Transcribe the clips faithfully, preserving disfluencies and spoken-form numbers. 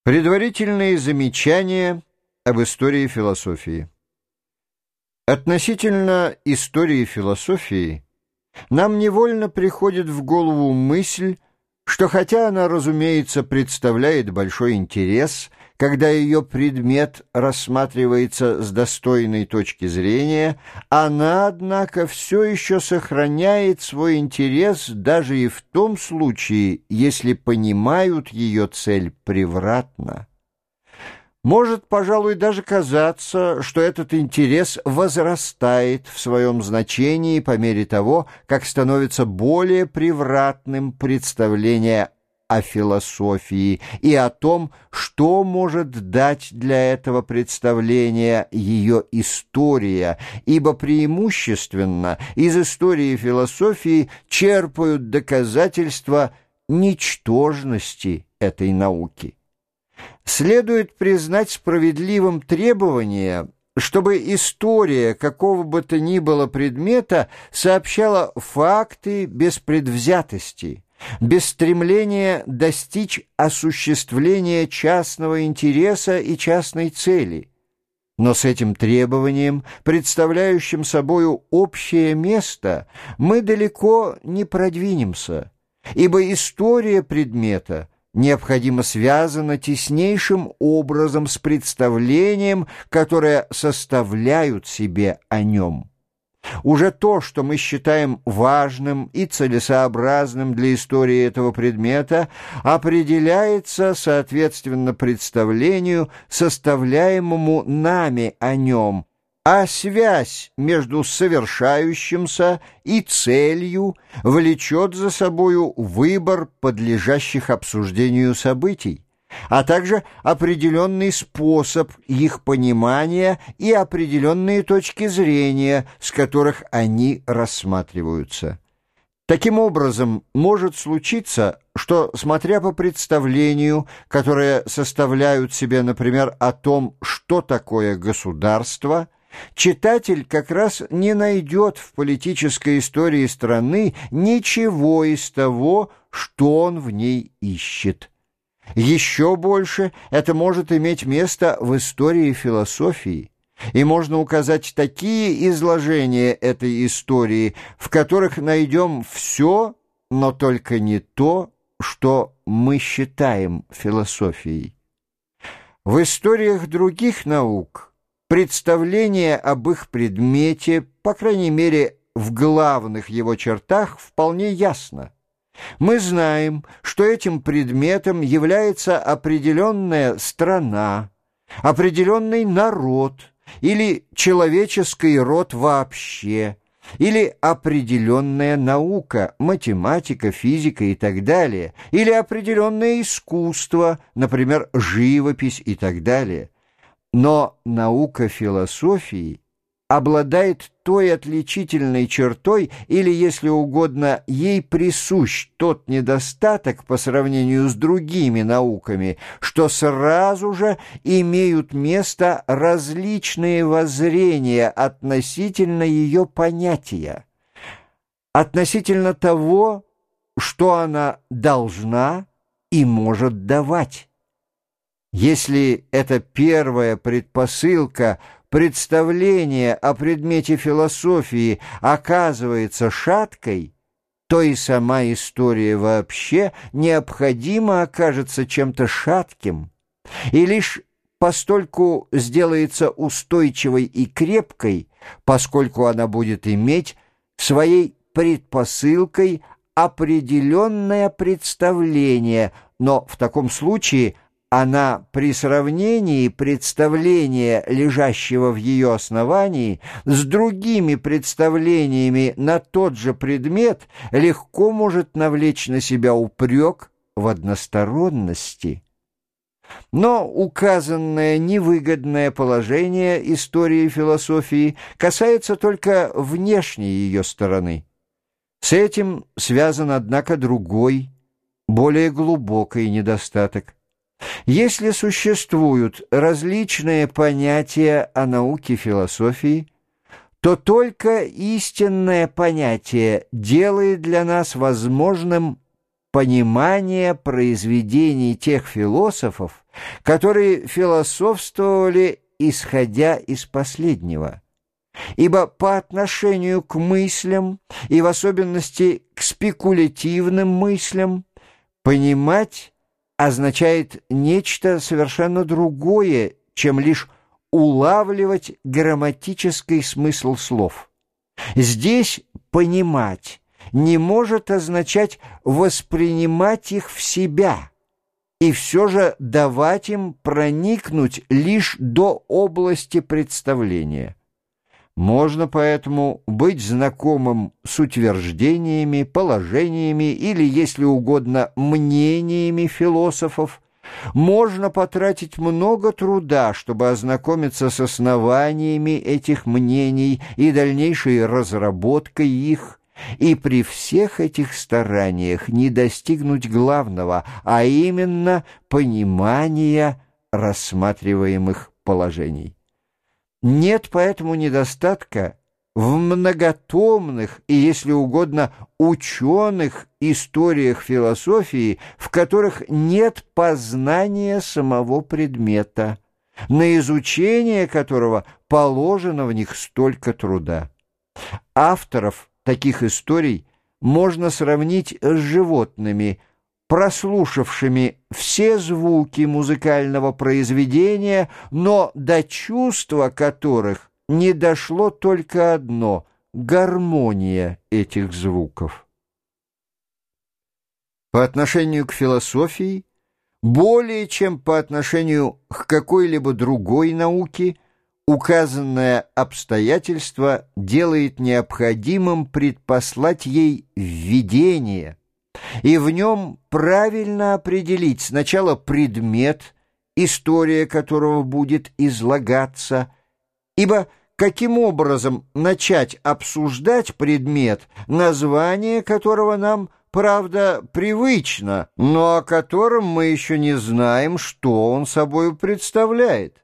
Предварительные замечания об истории философии. Относительно истории философии нам невольно приходит в голову мысль, что хотя она, разумеется, представляет большой интерес, когда ее предмет рассматривается с достойной точки зрения, она, однако, все еще сохраняет свой интерес даже и в том случае, если понимают ее цель превратно. Может, пожалуй, даже казаться, что этот интерес возрастает в своем значении по мере того, как становится более превратным представление о философии и о том, что может дать для этого представления ее история, ибо преимущественно из истории философии черпают доказательства ничтожности этой науки. Следует признать справедливым требование, чтобы история какого бы то ни было предмета сообщала факты без предвзятости, без стремления достичь осуществления частного интереса и частной цели. Но с этим требованием, представляющим собою общее место, мы далеко не продвинемся, ибо история предмета необходимо связано теснейшим образом с представлением, которое составляют себе о нем. Уже то, что мы считаем важным и целесообразным для истории этого предмета, определяется соответственно представлению, составляемому нами о нем, а связь между совершающимся и целью влечет за собою выбор подлежащих обсуждению событий, а также определенный способ их понимания и определенные точки зрения, с которых они рассматриваются. Таким образом, может случиться, что, смотря по представлению, которое составляют себе, например, о том, что такое государство, читатель как раз не найдет в политической истории страны ничего из того, что он в ней ищет. Еще больше это может иметь место в истории философии, и можно указать такие изложения этой истории, в которых найдем все, но только не то, что мы считаем философией. В историях других наук представление об их предмете, по крайней мере, в главных его чертах, вполне ясно. Мы знаем, что этим предметом является определенная страна, определенный народ или человеческий род вообще, или определенная наука, математика, физика и так далее, или определенное искусство, например, живопись и так далее. Но наука философии обладает той отличительной чертой, или, если угодно, ей присущ тот недостаток по сравнению с другими науками, что сразу же имеют место различные воззрения относительно ее понятия, относительно того, что она должна и может давать. Если эта первая предпосылка представление о предмете философии оказывается шаткой, то и сама история вообще необходимо окажется чем-то шатким, и лишь постольку сделается устойчивой и крепкой, поскольку она будет иметь своей предпосылкой определенное представление, но в таком случае она при сравнении представления, лежащего в ее основании, с другими представлениями на тот же предмет, легко может навлечь на себя упрек в односторонности. Но указанное невыгодное положение истории философии касается только внешней ее стороны. С этим связан, однако, другой, более глубокий недостаток. Если существуют различные понятия о науке философии, то только истинное понятие делает для нас возможным понимание произведений тех философов, которые философствовали, исходя из последнего. Ибо по отношению к мыслям, и в особенности к спекулятивным мыслям, понимать означает нечто совершенно другое, чем лишь улавливать грамматический смысл слов. Здесь «понимать» не может означать воспринимать их в себя и все же давать им проникнуть лишь до области представления. Можно поэтому быть знакомым с утверждениями, положениями или, если угодно, мнениями философов. Можно потратить много труда, чтобы ознакомиться с основаниями этих мнений и дальнейшей разработкой их, и при всех этих стараниях не достигнуть главного, а именно понимания рассматриваемых положений. Нет поэтому недостатка в многотомных и, если угодно, ученых историях философии, в которых нет познания самого предмета, на изучение которого положено в них столько труда. Авторов таких историй можно сравнить с животными, прослушавшими все звуки музыкального произведения, но до чувства которых не дошло только одно — гармония этих звуков. По отношению к философии, более чем по отношению к какой-либо другой науке, указанное обстоятельство делает необходимым предпослать ей введение, и в нем правильно определить сначала предмет, история которого будет излагаться, ибо каким образом начать обсуждать предмет, название которого нам, правда, привычно, но о котором мы еще не знаем, что он собой представляет.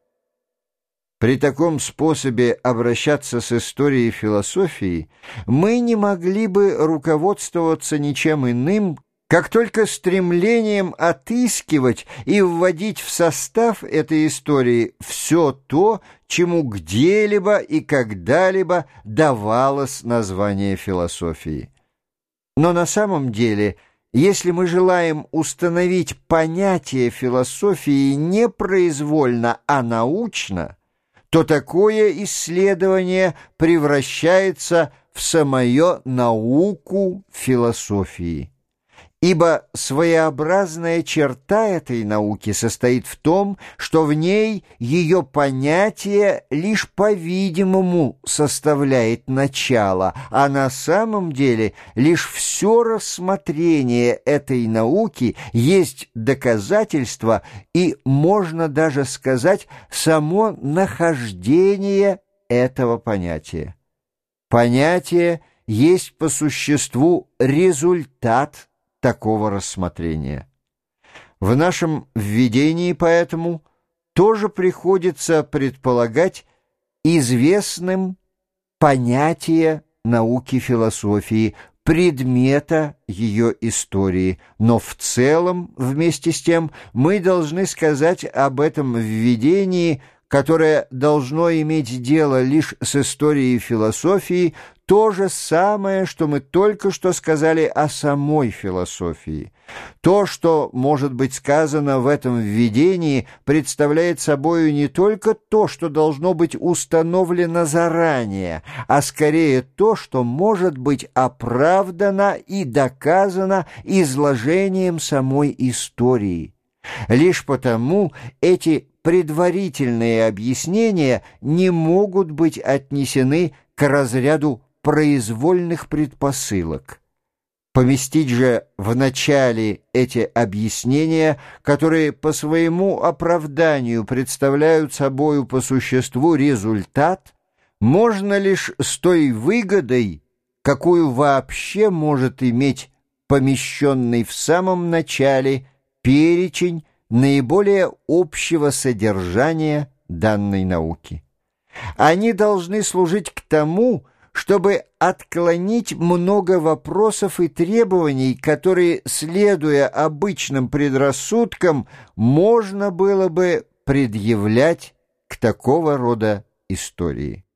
При таком способе обращаться с историей философии мы не могли бы руководствоваться ничем иным, как только стремлением отыскивать и вводить в состав этой истории все то, чему где-либо и когда-либо давалось название философии. Но на самом деле, если мы желаем установить понятие философии не произвольно, а научно, то такое исследование превращается в самую науку философии. Ибо своеобразная черта этой науки состоит в том, что в ней ее понятие лишь по-видимому составляет начало, а на самом деле лишь все рассмотрение этой науки есть доказательство и, можно даже сказать, само нахождение этого понятия. Понятие есть по существу результат такого рассмотрения. В нашем введении поэтому тоже приходится предполагать известным понятие науки философии, предмета ее истории, но в целом, вместе с тем, мы должны сказать об этом введении, которое должно иметь дело лишь с историей философии, то же самое, что мы только что сказали о самой философии. То, что может быть сказано в этом введении, представляет собою не только то, что должно быть установлено заранее, а скорее то, что может быть оправдано и доказано изложением самой истории. Лишь потому эти предварительные объяснения не могут быть отнесены к разряду произвольных предпосылок. Поместить же в начале эти объяснения, которые по своему оправданию представляют собою по существу результат, можно лишь с той выгодой, какую вообще может иметь помещенный в самом начале перечень наиболее общего содержания данной науки. Они должны служить к тому, чтобы отклонить много вопросов и требований, которые, следуя обычным предрассудкам, можно было бы предъявлять к такого рода истории.